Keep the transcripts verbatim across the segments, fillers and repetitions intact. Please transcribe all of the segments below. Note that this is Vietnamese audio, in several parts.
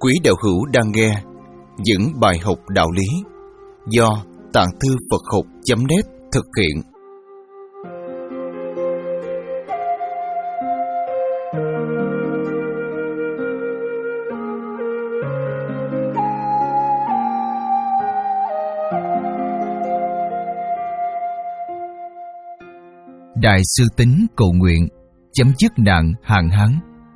Quý đạo hữu đang nghe những bài học đạo lý do Tạng Thư Phật Học chấm net thực hiện. Đại sư Tín cầu nguyện chấm dứt nạn hạn hán.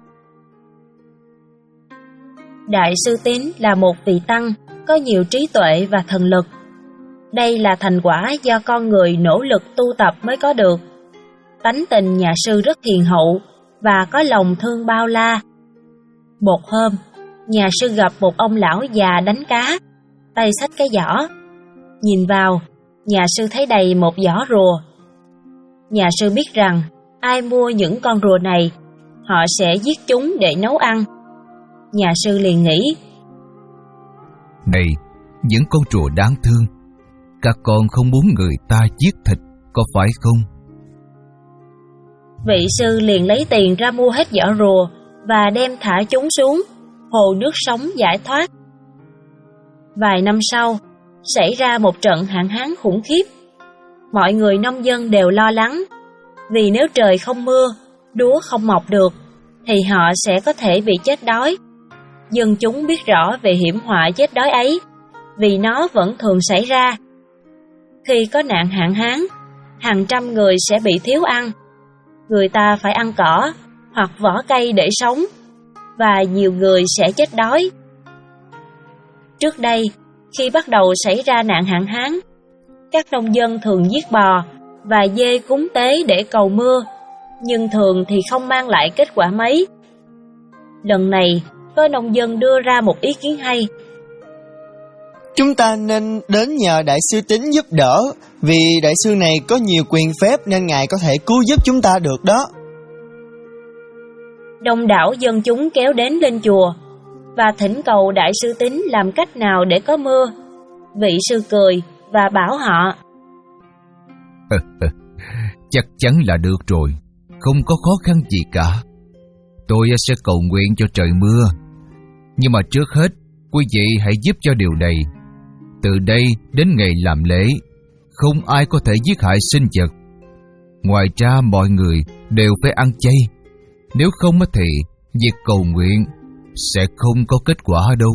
Đại sư Tín là một vị tăng có nhiều trí tuệ và thần lực. Đây là thành quả do con người nỗ lực tu tập mới có được. Tánh tình nhà sư rất hiền hậu và có lòng thương bao la. Một hôm, nhà sư gặp một ông lão già đánh cá, tay xách cái giỏ. Nhìn vào, nhà sư thấy đầy một giỏ rùa. Nhà sư biết rằng ai mua những con rùa này, họ sẽ giết chúng để nấu ăn. Nhà sư liền nghĩ: này, những con rùa đáng thương, các con không muốn người ta giết thịt, có phải không? Vị sư liền lấy tiền ra mua hết giỏ rùa và đem thả chúng xuống hồ nước sống giải thoát. Vài năm sau, xảy ra một trận hạn hán khủng khiếp. Mọi người nông dân đều lo lắng, vì nếu trời không mưa, lúa không mọc được, thì họ sẽ có thể bị chết đói. Dân chúng biết rõ về hiểm họa chết đói ấy, vì nó vẫn thường xảy ra. Khi có nạn hạn hán, hàng trăm người sẽ bị thiếu ăn. Người ta phải ăn cỏ hoặc vỏ cây để sống, và nhiều người sẽ chết đói. Trước đây, khi bắt đầu xảy ra nạn hạn hán, các nông dân thường giết bò và dê cúng tế để cầu mưa, nhưng thường thì không mang lại kết quả mấy. Lần này, có nông dân đưa ra một ý kiến hay. Chúng ta nên đến nhờ Đại sư Tín giúp đỡ, vì Đại sư này có nhiều quyền phép nên Ngài có thể cứu giúp chúng ta được đó. Đông đảo dân chúng kéo đến lên chùa và thỉnh cầu Đại sư Tín làm cách nào để có mưa. Vị sư cười và bảo họ: chắc chắn là được rồi, không có khó khăn gì cả. Tôi sẽ cầu nguyện cho trời mưa. Nhưng mà trước hết, quý vị hãy giúp cho điều này. Từ đây đến ngày làm lễ, không ai có thể giết hại sinh vật. Ngoài ra mọi người đều phải ăn chay. Nếu không thì việc cầu nguyện sẽ không có kết quả đâu.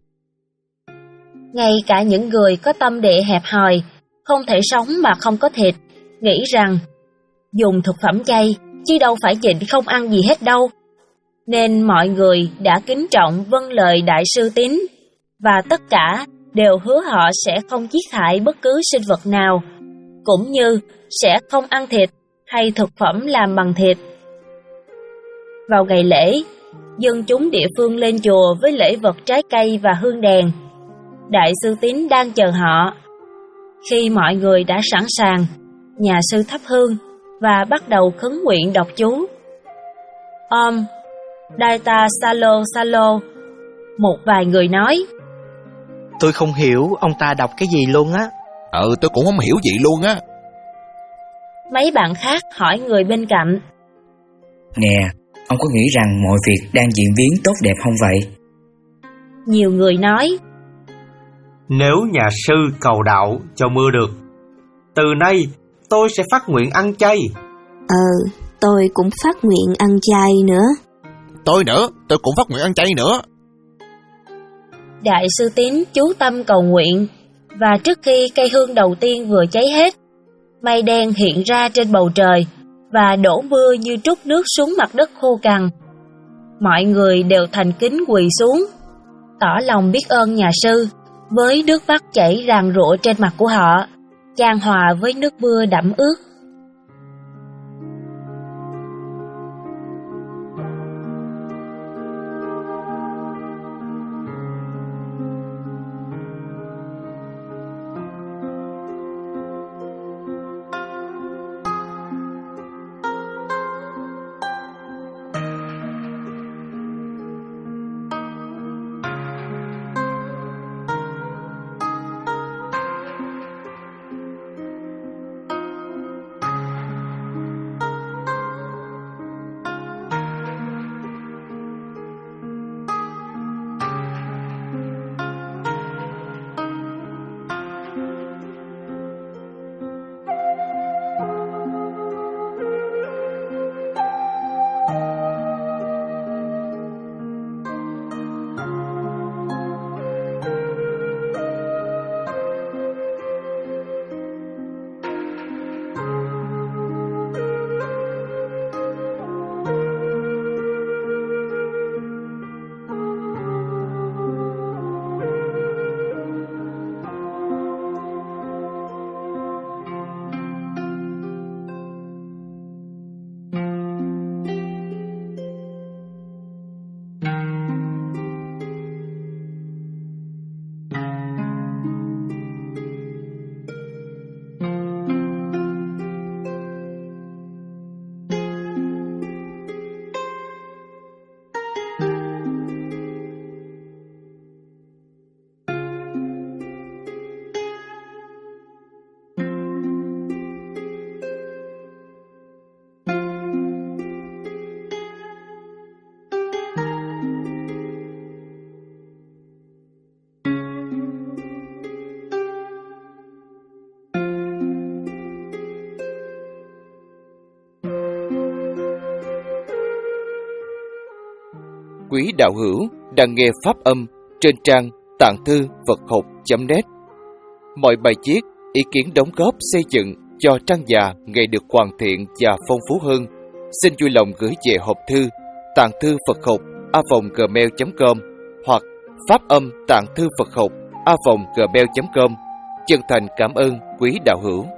Ngay cả những người có tâm địa hẹp hòi, không thể sống mà không có thịt, nghĩ rằng dùng thực phẩm chay chứ đâu phải nhịn không ăn gì hết đâu. Nên mọi người đã kính trọng vâng lời Đại sư Tín, và tất cả đều hứa họ sẽ không giết hại bất cứ sinh vật nào, cũng như sẽ không ăn thịt hay thực phẩm làm bằng thịt. Vào ngày lễ, dân chúng địa phương lên chùa với lễ vật trái cây và hương đèn. Đại sư Tín đang chờ họ. Khi mọi người đã sẵn sàng, nhà sư thắp hương và bắt đầu khấn nguyện đọc chú. Om Daita Salo Salo. Một vài người nói: tôi không hiểu ông ta đọc cái gì luôn á. Ừ, tôi cũng không hiểu gì luôn á. Mấy bạn khác hỏi người bên cạnh: nè, ông có nghĩ rằng mọi việc đang diễn biến tốt đẹp không vậy? Nhiều người nói: nếu nhà sư cầu đạo cho mưa được, từ nay tôi sẽ phát nguyện ăn chay. Ờ, tôi cũng phát nguyện ăn chay nữa. Tôi nữa, tôi cũng phát nguyện ăn chay nữa. Đại sư Tín chú tâm cầu nguyện, và trước khi cây hương đầu tiên vừa cháy hết, mây đen hiện ra trên bầu trời và đổ mưa như trút nước xuống mặt đất khô cằn. Mọi người đều thành kính quỳ xuống, tỏ lòng biết ơn nhà sư với nước mắt chảy ràn rụa trên mặt của họ, chan hòa với nước mưa đẫm ướt. quý đạo hữu đang nghe pháp âm trên trang tạng thư Phật học chấm net. Mọi bài viết, ý kiến đóng góp xây dựng cho trang già ngày được hoàn thiện và phong phú hơn, xin vui lòng gửi về hộp thư tạng thư Phật học a vòng gmail chấm com hoặc pháp âm tạng thư Phật học a vòng gmail chấm com. Chân thành cảm ơn quý đạo hữu.